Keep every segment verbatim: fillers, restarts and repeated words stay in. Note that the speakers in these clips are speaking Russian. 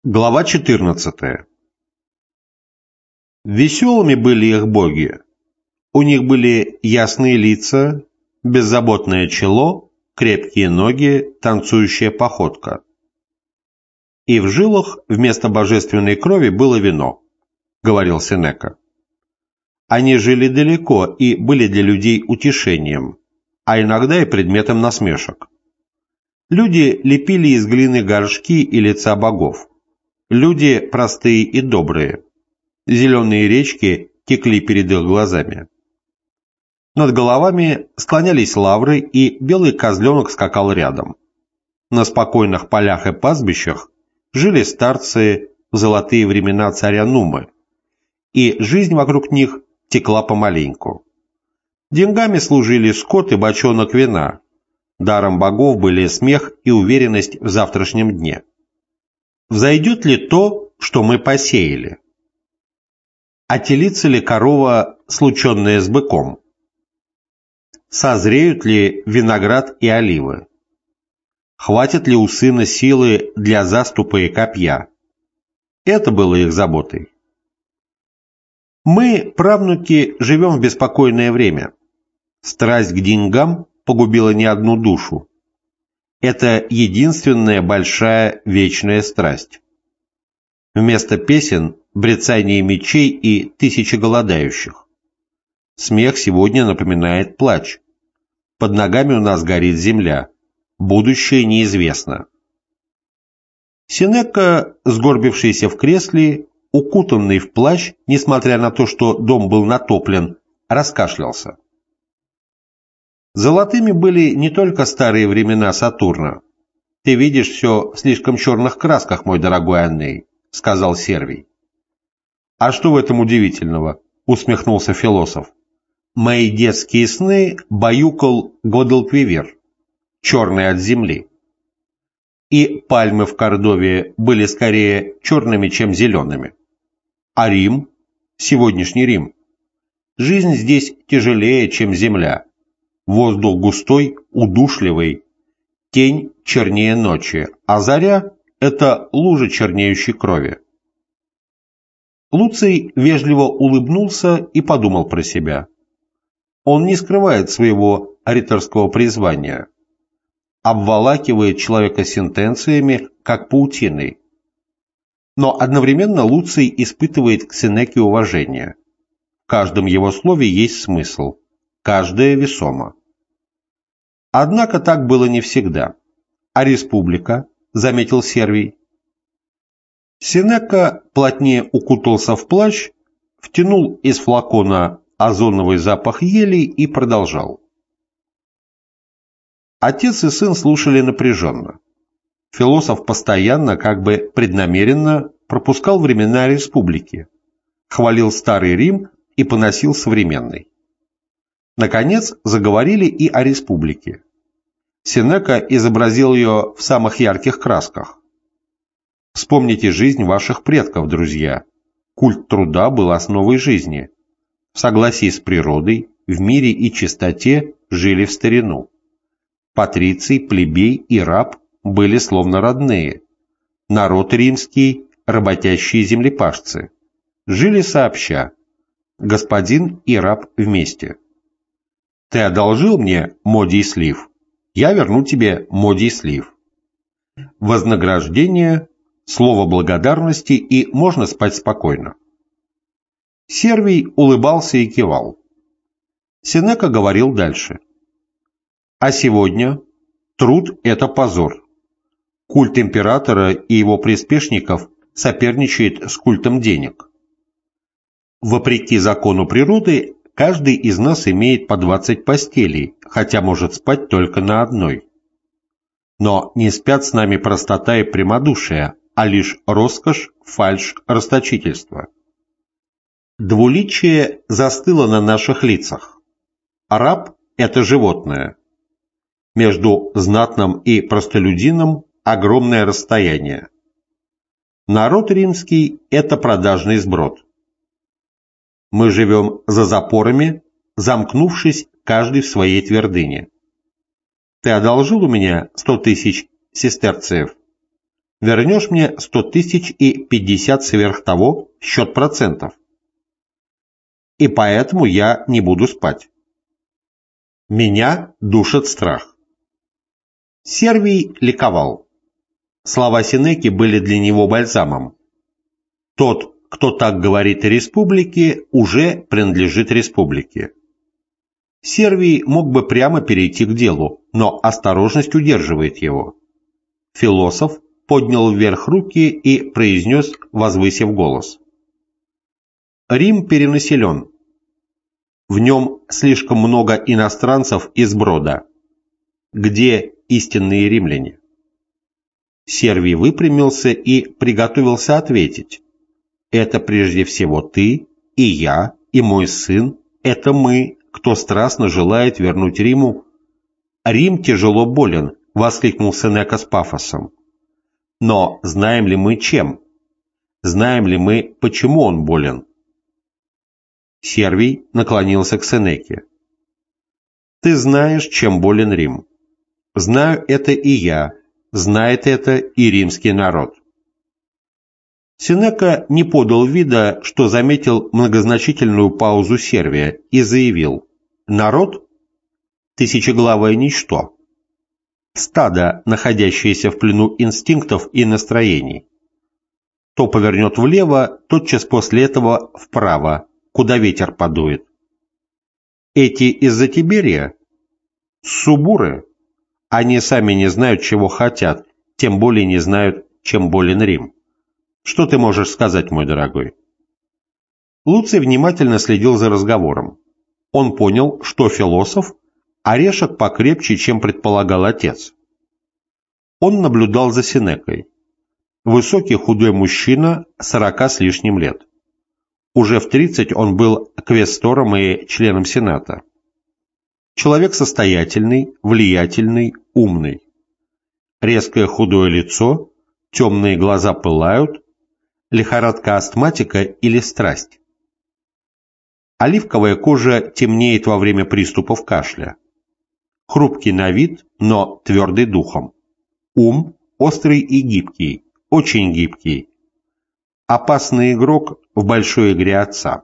Глава четырнадцатая. Веселыми были их боги. У них были ясные лица, беззаботное чело, крепкие ноги, танцующая походка. И в жилах вместо божественной крови было вино, говорил Сенека. Они жили далеко и были для людей утешением, а иногда и предметом насмешек. Люди лепили из глины горшки и лица богов. Люди простые и добрые. Зеленые речки текли перед их глазами. Над головами склонялись лавры, и белый козленок скакал рядом. На спокойных полях и пастбищах жили старцы в золотые времена царя Нумы, и жизнь вокруг них текла помаленьку. Деньгами служили скот и бочонок вина. Даром богов были смех и уверенность в завтрашнем дне. Взойдет ли то, что мы посеяли? Отелится ли корова, слученная с быком? Созреют ли виноград и оливы? Хватит ли у сына силы для заступа и копья? Это было их заботой. Мы, правнуки, живем в беспокойное время. Страсть к деньгам погубила не одну душу. Это единственная большая вечная страсть. Вместо песен – брецание мечей и тысячи голодающих. Смех сегодня напоминает плач. Под ногами у нас горит земля. Будущее неизвестно. Сенека, сгорбившийся в кресле, укутанный в плащ, несмотря на то, что дом был натоплен, раскашлялся. Золотыми были не только старые времена Сатурна. «Ты видишь все в слишком черных красках, мой дорогой Анней», — сказал Сервий. «А что в этом удивительного?» — усмехнулся философ. «Мои детские сны баюкал Гвадалквивир, черный от земли. И пальмы в Кордове были скорее черными, чем зелеными. А Рим, сегодняшний Рим, жизнь здесь тяжелее, чем земля. Воздух густой, удушливый, тень чернее ночи, а заря – это лужа чернеющей крови». Луций вежливо улыбнулся и подумал про себя. Он не скрывает своего риторского призвания, обволакивает человека сентенциями, как паутиной. Но одновременно Луций испытывает к Сенеке уважение. В каждом его слове есть смысл. Каждое весомо. Однако так было не всегда. А республика, заметил Сервий. Сенека плотнее укутался в плащ, втянул из флакона озоновый запах ели и продолжал. Отец и сын слушали напряженно. Философ постоянно, как бы преднамеренно, пропускал времена республики, хвалил старый Рим и поносил современный. Наконец заговорили и о республике. Сенека изобразил ее в самых ярких красках. Вспомните жизнь ваших предков, друзья. Культ труда был основой жизни. В согласии с природой, в мире и чистоте жили в старину. Патриций, плебей и раб были словно родные. Народ римский, работящие землепашцы. Жили сообща. Господин и раб вместе. Ты одолжил мне модий слив, я верну тебе модий слив. Вознаграждение, слово благодарности, и можно спать спокойно. Сервий улыбался и кивал. Сенека говорил дальше. А сегодня труд – это позор. Культ императора и его приспешников соперничает с культом денег. Вопреки закону природы, каждый из нас имеет по двадцать постелей, хотя может спать только на одной. Но не спят с нами простота и прямодушие, а лишь роскошь, фальшь, расточительство. Двуличие застыло на наших лицах. Раб – это животное. Между знатным и простолюдином огромное расстояние. Народ римский – это продажный сброд. Мы живем за запорами, замкнувшись каждый в своей твердыне. Ты одолжил у меня сто тысяч сестерцев? вернешь мне сто тысяч и пятьдесят сверх того в счет процентов. И поэтому я не буду спать. Меня душит страх. Сервий ликовал. Слова Сенеки были для него бальзамом. Тот, кто так говорит о республике, уже принадлежит республике. Сервий мог бы прямо перейти к делу, но осторожность удерживает его. Философ поднял вверх руки и произнес, возвысив голос. Рим перенаселен. В нем слишком много иностранцев из Брода. Где истинные римляне? Сервий выпрямился и приготовился ответить. Это прежде всего ты, и я, и мой сын, это мы, кто страстно желает вернуть Риму. Рим тяжело болен, воскликнул Сенека с пафосом. Но знаем ли мы чем? Знаем ли мы, почему он болен? Сервий наклонился к Сенеке. Ты знаешь, чем болен Рим. Знаю это и я, знает это и римский народ. Сенека не подал вида, что заметил многозначительную паузу Сервия и заявил: народ – тысячеглавое ничто, стадо, находящееся в плену инстинктов и настроений. То повернет влево, тотчас после этого вправо, куда ветер подует. Эти из-за Тиберия? Субуры? Они сами не знают, чего хотят, тем более не знают, чем болен Рим. Что ты можешь сказать, мой дорогой? Луций внимательно следил за разговором. Он понял, что философ – орешек покрепче, чем предполагал отец. Он наблюдал за Сенекой. Высокий худой мужчина, сорока с лишним лет. Уже в тридцать он был квестором и членом Сената. Человек состоятельный, влиятельный, умный. Резкое худое лицо, темные глаза пылают, лихорадка астматика или страсть. Оливковая кожа темнеет во время приступов кашля. Хрупкий на вид, но твердый духом. Ум острый и гибкий, очень гибкий. Опасный игрок в большой игре отца.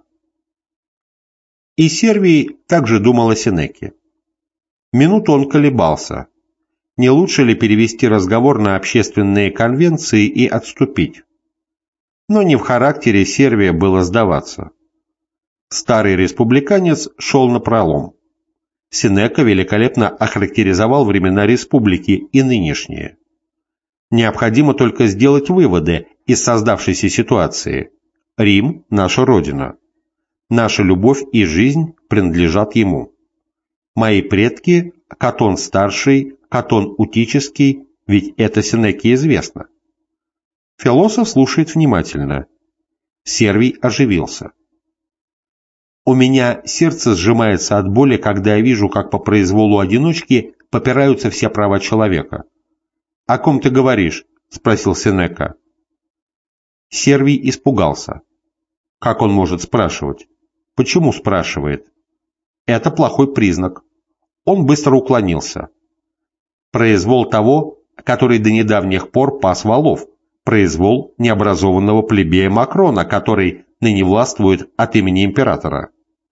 И Сервий также думал о Сенеке. Минуту он колебался. Не лучше ли перевести разговор на общественные конвенции и отступить? Но не в характере Сервия было сдаваться. Старый республиканец шел напролом. Сенека великолепно охарактеризовал времена республики и нынешние. Необходимо только сделать выводы из создавшейся ситуации. Рим – наша родина. Наша любовь и жизнь принадлежат ему. Мои предки – Катон Старший, Катон Утический, ведь это Сенеке известно. Философ слушает внимательно. Сервий оживился. У меня сердце сжимается от боли, когда я вижу, как по произволу одиночки попираются все права человека. «О ком ты говоришь?» – спросил Сенека. Сервий испугался. Как он может спрашивать? Почему спрашивает? Это плохой признак. Он быстро уклонился. Произвол того, который до недавних пор пас волов, произвол необразованного плебея Макрона, который ныне властвует от имени императора.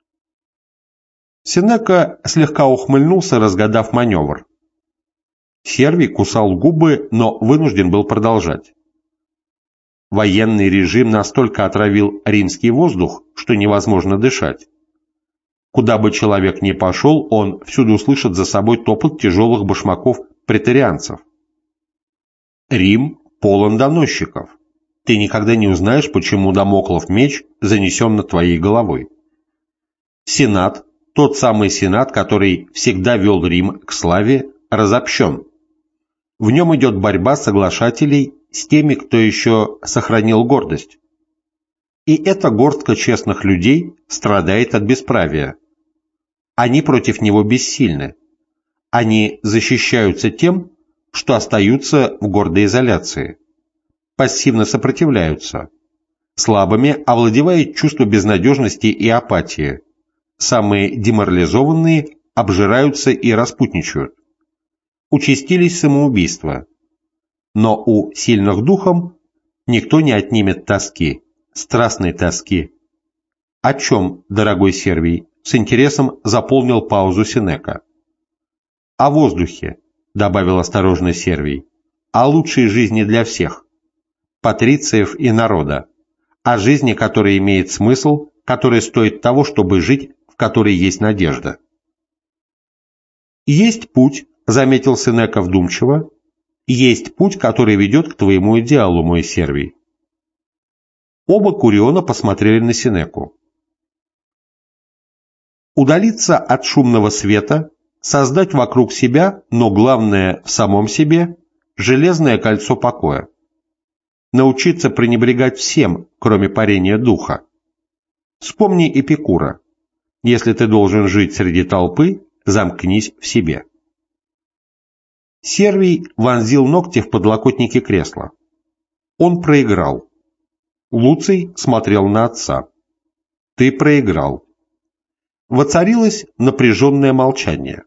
Сенека слегка ухмыльнулся, разгадав маневр. Сервий кусал губы, но вынужден был продолжать. Военный режим настолько отравил римский воздух, что невозможно дышать. Куда бы человек ни пошел, он всюду слышит за собой топот тяжелых башмаков претарианцев. Рим полон доносчиков. Ты никогда не узнаешь, почему дамоклов меч занесен над твоей головой. Сенат, тот самый Сенат, который всегда вел Рим к славе, разобщен. В нем идет борьба соглашателей с теми, кто еще сохранил гордость. И эта горстка честных людей страдает от бесправия. Они против него бессильны. Они защищаются тем, что остаются в гордой изоляции. Пассивно сопротивляются. Слабыми овладевает чувство безнадежности и апатии. Самые деморализованные обжираются и распутничают. Участились самоубийства. Но у сильных духом никто не отнимет тоски, страстной тоски. О чем, дорогой Сервий? С интересом заполнил паузу Сенека. О воздухе, добавил осторожно Сервий, о лучшей жизни для всех, патрициев и народа, о жизни, которая имеет смысл, которая стоит того, чтобы жить, в которой есть надежда. Есть путь, заметил Сенека вдумчиво, есть путь, который ведет к твоему идеалу, мой Сервий. Оба Куриона посмотрели на Сенеку. Удалиться от шумного света, создать вокруг себя, но главное в самом себе, железное кольцо покоя. Научиться пренебрегать всем, кроме парения духа. Вспомни Эпикура. Если ты должен жить среди толпы, замкнись в себе. Сервий вонзил ногти в подлокотники кресла. Он проиграл. Луций смотрел на отца. Ты проиграл. Воцарилось напряженное молчание.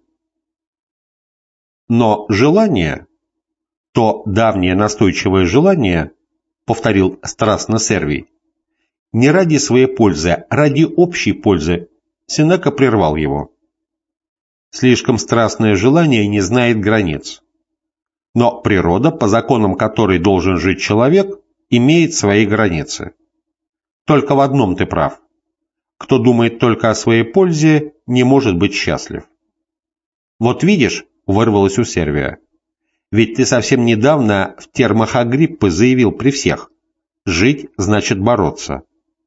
Но желание, то давнее настойчивое желание, повторил страстно Сервий, не ради своей пользы, а ради общей пользы, Сенека прервал его. Слишком страстное желание не знает границ. Но природа, по законам которой должен жить человек, имеет свои границы. Только в одном ты прав. Кто думает только о своей пользе, не может быть счастлив. Вот видишь, вырвалось у Сервия, ведь ты совсем недавно в термах Агриппы заявил при всех: жить значит бороться.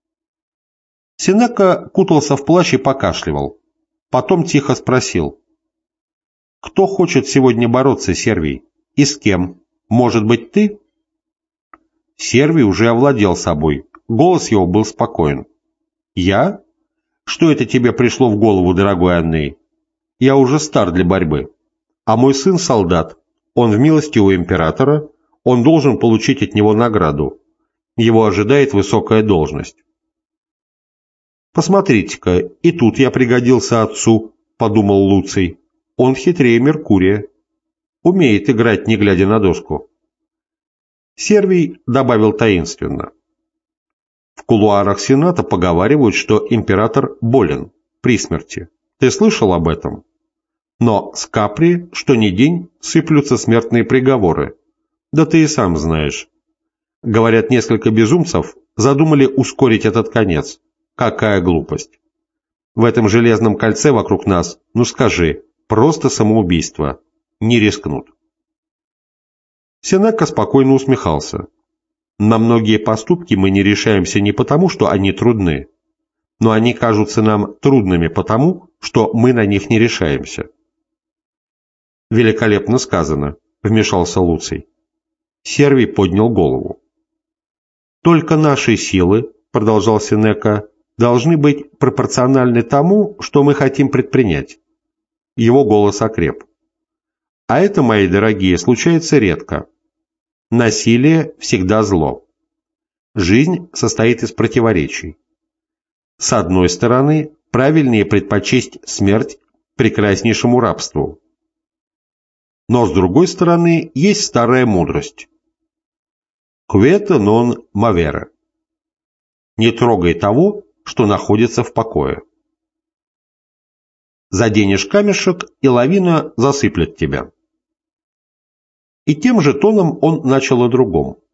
Сенека кутался в плащ и покашливал. Потом тихо спросил: кто хочет сегодня бороться, Сервий? И с кем? Может быть, ты? Сервий уже овладел собой. Голос его был спокоен. Я? Что это тебе пришло в голову, дорогой Анней? Я уже стар для борьбы. А мой сын солдат. Он в милости у императора. Он должен получить от него награду. Его ожидает высокая должность. Посмотрите-ка, и тут я пригодился отцу, подумал Луций. Он хитрее Меркурия. Умеет играть, не глядя на доску. Сервий добавил таинственно. В кулуарах Сената поговаривают, что император болен, при смерти. Ты слышал об этом? Но с Капри, что ни день, сыплются смертные приговоры. Да ты и сам знаешь. Говорят, несколько безумцев задумали ускорить этот конец. Какая глупость. В этом железном кольце вокруг нас, ну скажи, просто самоубийство. Не рискнут. Сенека спокойно усмехался. На многие поступки мы не решаемся не потому, что они трудны, но они кажутся нам трудными потому, что мы на них не решаемся. Великолепно сказано, вмешался Луций. Сервий поднял голову. Только наши силы, продолжал Сенека, должны быть пропорциональны тому, что мы хотим предпринять. Его голос окреп. А это, мои дорогие, случается редко. Насилие всегда зло. Жизнь состоит из противоречий. С одной стороны, правильнее предпочесть смерть прекраснейшему рабству. Но с другой стороны, есть старая мудрость. Quieta non movere. Не трогай того, что находится в покое. Заденешь камешек, и лавина засыплет тебя. И тем же тоном он начал о другом.